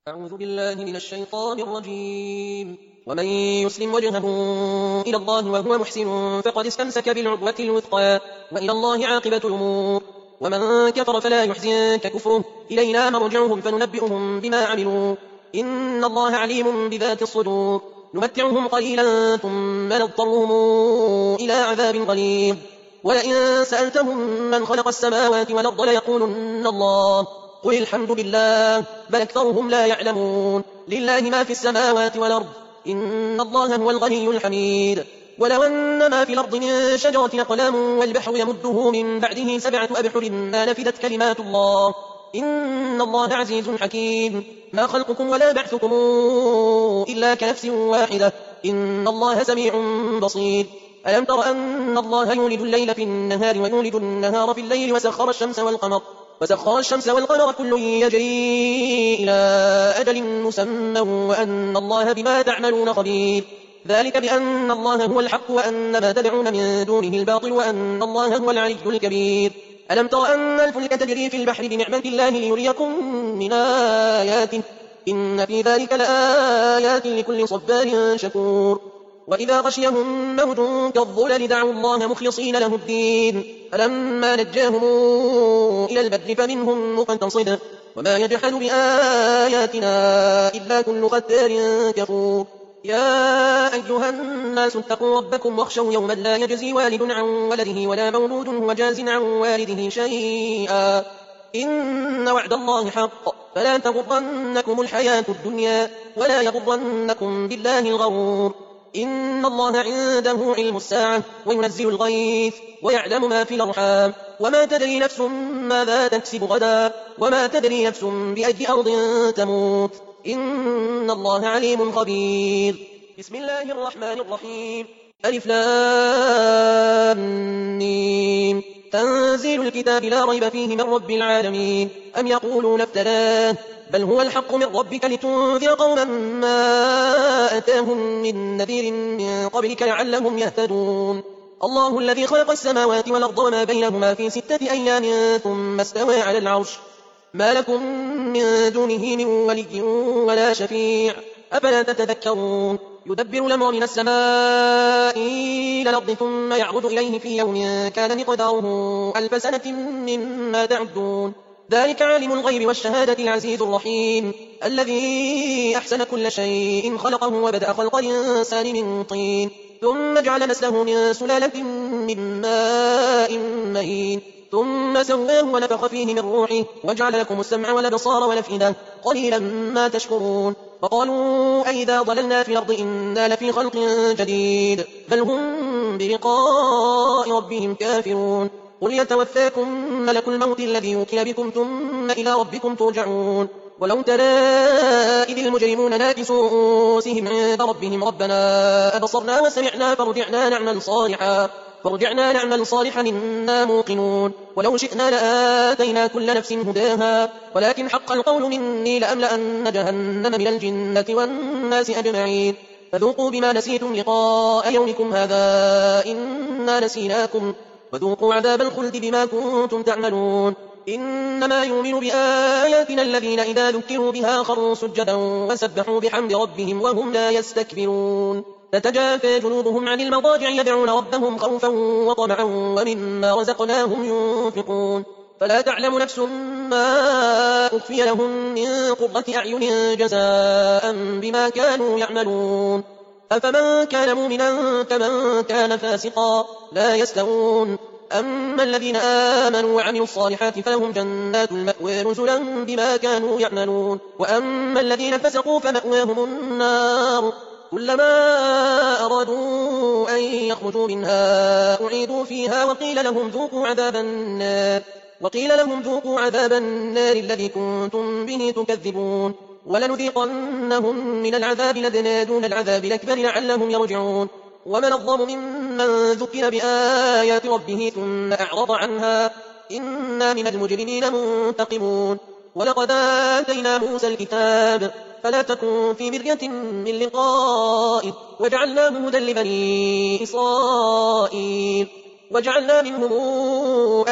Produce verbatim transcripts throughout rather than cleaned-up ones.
أعوذ بالله من الشيطان الرجيم. ومن يسلم وجهه إلى الله وهو محسن فقد استمسك بالعروة الوثقى وإلى الله عاقبة الأمور. ومن كفر فلا يحزنك كفره، إلينا مرجعهم فننبئهم بما عملوا، إن الله عليم بذات الصدور. نمتعهم قليلا ثم نضطرهم إلى عذاب غليظ. ولئن سألتهم من خلق السماوات والأرض ليقولن الله، قل الحمد لله بل أكثرهم لا يعلمون. لله ما في السماوات والأرض، إن الله هو الغني الحميد. ولو أن ما في الأرض من شجرة أقلام والبحر يمده من بعده سبعة أبحر ما نفدت كلمات الله، إن الله عزيز حكيم. ما خلقكم ولا بعثكم إلا كنفس واحدة، إن الله سميع بصير. ألم تر أن الله يولد الليل في النهار ويولد النهار في الليل وسخر الشمس والقمر وسخر الشمس والقمر كل يجري إلى أجل مسمى وأن الله بما تعملون خبير. ذلك بأن الله هو الحق وأن ما تدعون من دونه الباطل وأن الله هو العلي الكبير. ألم تر أن الفلك تجري في البحر بنعمة الله ليريكم من آياته، إن في ذلك لآيات لكل صبار شكور. وإذا غشيهم موج كالظلل دعوا الله مخلصين له الدين، فلما نجاهم إلى البر فمنهم مقتصد، وما يجحد بآياتنا إلا كل ختار كفور. يا أيها الناس اتقوا ربكم واخشوا يوما لا يجزي والد عن ولده ولا مولود هو جاز عن والده شيئا، إن وعد الله حق فلا تغرنكم الحياة الدنيا ولا يغرنكم بالله الغرور. إن الله عنده علم الساعة وينزل الغيث ويعلم ما في الأرحام، وما تدري نفس ماذا تكسب غدا وما تدري نفس بأي أرض تموت، إن الله عليم خبير. بسم الله الرحمن الرحيم. ألف لام ميم. تنزيل الكتاب لا ريب فيه من رب العالمين. أم يقولون افتراه، بل هو الحق من ربك لتنذر قوما ما أتاهم من نذير من قبلك لعلهم يهتدون. الله الذي خلق السماوات والأرض وما بينهما في ستة أيام ثم استوى على العرش، ما لكم من دونه من ولي ولا شفيع، أفلا تتذكرون. يدبر الأمر من السماء إلى الأرض ثم يعرض إليه في يوم كان مقداره ألف سنة مما تعدون. ذلك عالم الغيب والشهادة العزيز الرحيم، الذي أحسن كل شيء خلقه وبدأ خلق الإنسان من طين، ثم جعل نسله من سلالة من ماء مهين، ثم سواه ونفخ فيه من روحه وجعل لكم السمع والأبصار والأفئدة، قليلا ما تشكرون. وقالوا أئذا ضللنا في الأرض إنا لفي خلق جديد، بل هم بلقاء ربهم كافرون. قل يتوفاكم ملك الموت الذي وكل بكم ثم إلى ربكم ترجعون. ولو ترى إذ المجرمون ناكسوا رؤوسهم عند ربهم ربنا أبصرنا وسمعنا فرجعنا نعمل صالحا فرجعنا نعمل صالحا إنا موقنون. ولو شئنا لآتينا كل نفس هداها ولكن حق القول مني لأملأن جهنم من الجنة والناس أجمعين. فذوقوا بما نسيتم لقاء يومكم هذا إنا نسيناكم وذوقوا عذاب الخلد بما كنتم تعملون. إنما يؤمن بآياتنا الذين إذا ذكروا بها خروا سجدا وسبحوا بحمد ربهم وهم لا يستكبرون. تتجافى جنوبهم عن المضاجع يدعون ربهم خوفا وطمعا ومما رزقناهم ينفقون. فلا تعلم نفس ما أخفي لهم من قرة أعين جزاء بما كانوا يعملون. أفمن كان مؤمنا كمن كان فاسقا لا يستوون. أما الذين آمنوا وعملوا الصالحات فلهم جنات المأوى نزلا بما كانوا يعملون، وأما الذين فسقوا فمأواهم النار كلما أرادوا أن يخرجوا منها أعيدوا فيها وقيل لهم ذوقوا عذاب النار وقيل لهم ذوقوا عذاب النار الذي كنتم به تكذبون. ولنذيقنهم من العذاب الأدنى دون العذاب الأكبر لعلهم يرجعون. ومن الظلم ممن ذكر بآيات ربه ثم أعرض عنها إنا من المجرمين منتقمون. ولقد آتينا موسى الكتاب فلا تكن في مرية من لقائه وجعلناه هدى لبني إسرائيل وجعلنا منهم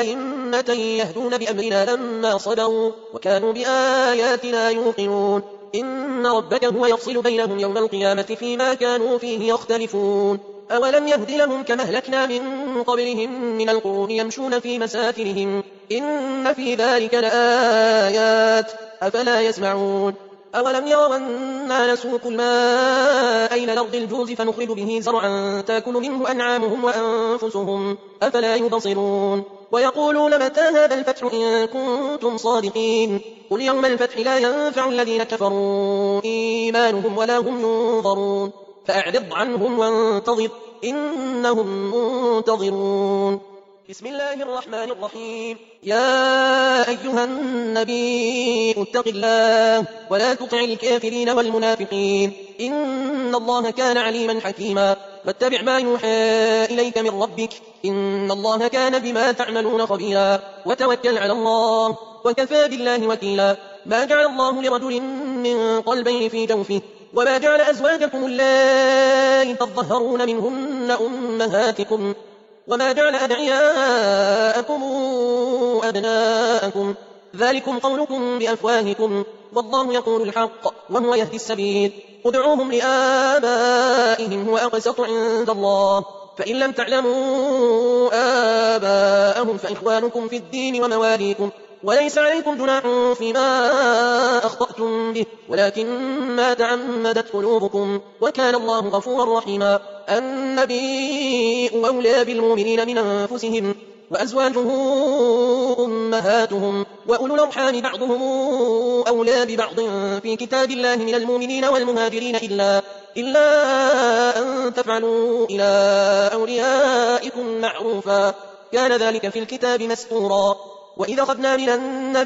أئمة يهدون بأمرنا لما صبروا وكانوا بآياتنا يوقنون. إن ربك هو يفصل بينهم يوم القيامة فيما كانوا فيه يختلفون أولم يهد لهم كما أهلكنا من قبلهم من القرون يمشون في مساكنهم إن في ذلك لآيات أفلا يسمعون أولم يروا أنا نسوق الماء إلى الأرض الجوز فنخرج به زرعا تأكل منه أنعامهم وأنفسهم أفلا يبصرون ويقولون متى هذا الفتح إن كنتم صادقين قل يوم الفتح لا ينفع الذين كفروا إيمانهم ولا هم ينظرون فأعرض عنهم وانتظر إنهم منتظرون بسم الله الرحمن الرحيم يا أيها النبي اتق الله ولا تطع الكافرين والمنافقين إن الله كان عليما حكيما واتبع ما يوحى إليك من ربك إن الله كان بما تعملون خبيرا وتوكل على الله وكفى بالله وكيلا ما جعل الله لرجل من قلبين في جوفه وما جعل أزواجكم اللائي تظهرون منهن أمهاتكم وما جعل أدعياءكم أبناءكم ذلكم قولكم بأفواهكم والله يقول الحق وهو يهدي السبيل ادعوهم لآبائهم هو أقسط عند الله فإن لم تعلموا آباءهم فإخوانكم في الدين ومواليكم وليس عليكم جناح فيما أخطأتم به ولكن ما تعمدت قلوبكم وكان الله غفورا رحيما النبي أولى بالمؤمنين من أنفسهم وأزواجه أمهاتهم وأولو الأرحام بعضهم أولى ببعض في كتاب الله من المؤمنين والمهاجرين إلا, إلا أن تفعلوا إلى أوليائكم معروفا كان ذلك في الكتاب مسطورا وإذا أخذنا من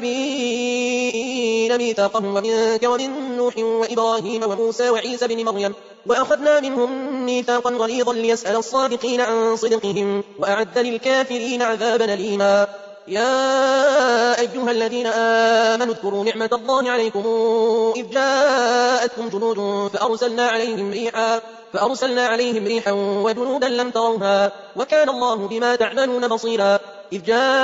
النبيين ميثاقهم ومنك ومن نوح وإبراهيم وموسى وعيسى بن مريم وأخذنا منهم ميثاقا غليظا ليسأل الصادقين عن صدقهم وأعد للكافرين عذابا أليما يا أيها الذين آمنوا اذكروا نعمة الله عليكم إذ جاءتكم جنود فأرسلنا عليهم ريحا فأرسلنا عليهم ريحا وجنودا لم تروها وكان الله بما تعملون بصيرا إذ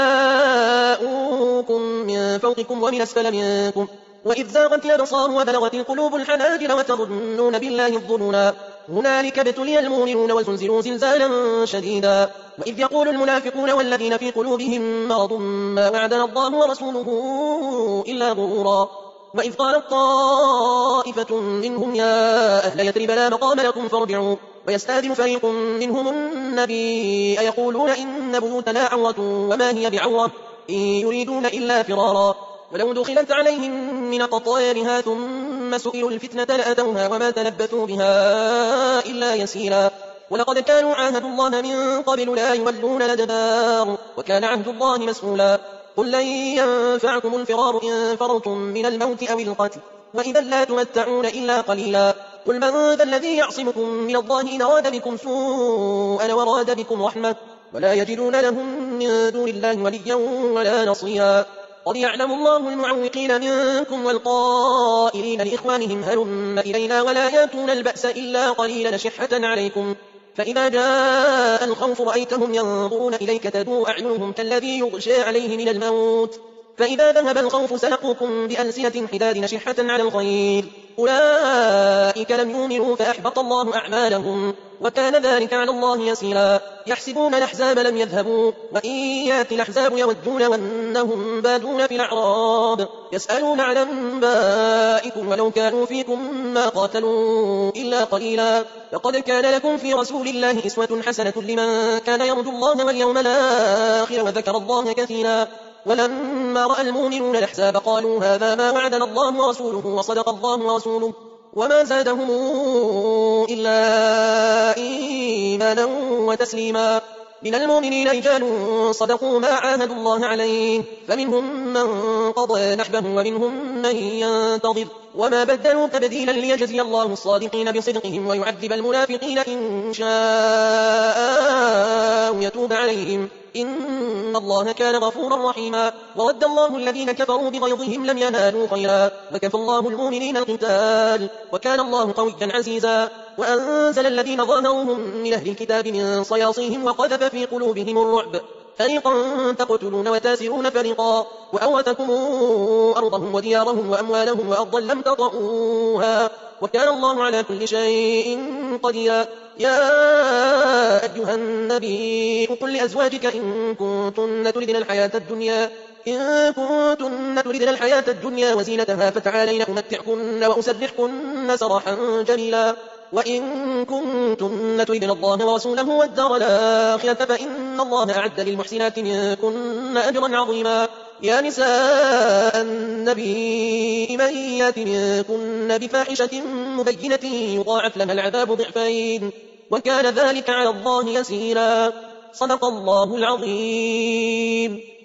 جاءوكم من فوقكم ومن أسفل منكم وإذ زاغت الأبصار وبلغت القلوب الحناجر وتظنون بالله الظنونا هنالك ابتلي المؤمنون وزلزلوا زلزالا شديدا وإذ يقول المنافقون والذين في قلوبهم مرض ما وعدنا الله ورسوله إلا غرورا وإذ قالت طائفة منهم يا أهل يثرب لا مقام لكم فارجعوا ويستأذن فريق منهم النبي يقولون إن بيوتنا عورة وما هي بعورة إن يريدون إلا فرارا ولو دخلت عليهم من قطارها ثم سئلوا الفتنة لأتوها وما تلبثوا بها إلا يسيرا ولقد كانوا عاهدوا الله من قبل لا يولون الأدبار وكان عهد الله مسؤولا قل لن ينفعكم الفرار إن فررتم من الموت أو القتل وإذا لا تمتعون إلا قليلا قل من ذا الذي يعصمكم من الله إن أراد بكم سوءا وراد بكم رحمة ولا يجدون لهم من دون الله وليا ولا نصيرا قد يعلم الله المعوقين منكم والقائلين لإخوانهم هلم إلينا ولا ياتون البأس إلا قليلا شحة عليكم فإذا جاء الخوف رأيتهم ينظرون إليك تدور أعينهم كالذي يغشى عليه من الموت فإذا ذهب الخوف سلقوكم بألسنة حداد نشحة على الخير أولئك لم يؤمنوا فأحبط الله أعمالهم وكان ذلك على الله يسيرا يحسبون الأحزاب لم يذهبوا وإن يأتي الأحزاب يودون وأنهم بادون في الأعراب يسألون عن أنبائكم ولو كانوا فيكم ما قاتلوا إلا قليلا لقد كان لكم في رسول الله أسوة حسنة لمن كان يرجو الله واليوم الآخر وذكر الله كثيرا ولما رأى المؤمنون الأحزاب قالوا هذا ما وعدنا الله ورسوله وصدق الله ورسوله وما زادهم إلا إيمانا وتسليما من المؤمنين رجال صدقوا ما عاهدوا الله عليه فمنهم من قضى نحبه ومنهم من ينتظر وما بدلوا تبديلا ليجزي الله الصادقين بصدقهم ويعذب المنافقين إن شاء ويتوب عليهم إن الله كان غفورا رحيما ورد الله الذين كفروا بغيظهم لم ينالوا خيرا وكفى الله المؤمنين القتال وكان الله قويا عزيزا وأنزل الذين ظاهروهم من أهل الكتاب من صياصيهم وقذف في قلوبهم الرعب فريقا تقتلون وتاسرون فريقا وأورثكم أرضهم وديارهم وأموالهم وأرضا لم تطئوها وكان الله على كل شيء قديرا. يا أيها النبي قل لأزواجك إن كنتن تردن الحياة الدنيا إن كنتن تردن الحياة الدنيا وزينتها فتعالين أمتعكن وأسرحكن سراحا جميلا وإن كنتن تردن الله ورسوله والدار الآخرة فإن الله أعد للمحسنات منكن أجرا عظيما. يا نساء النبي من يات منكن بفاحشة مبينة يضاعف لها العذاب ضعفين وكان ذلك على الله يسيرا. صدق الله العظيم.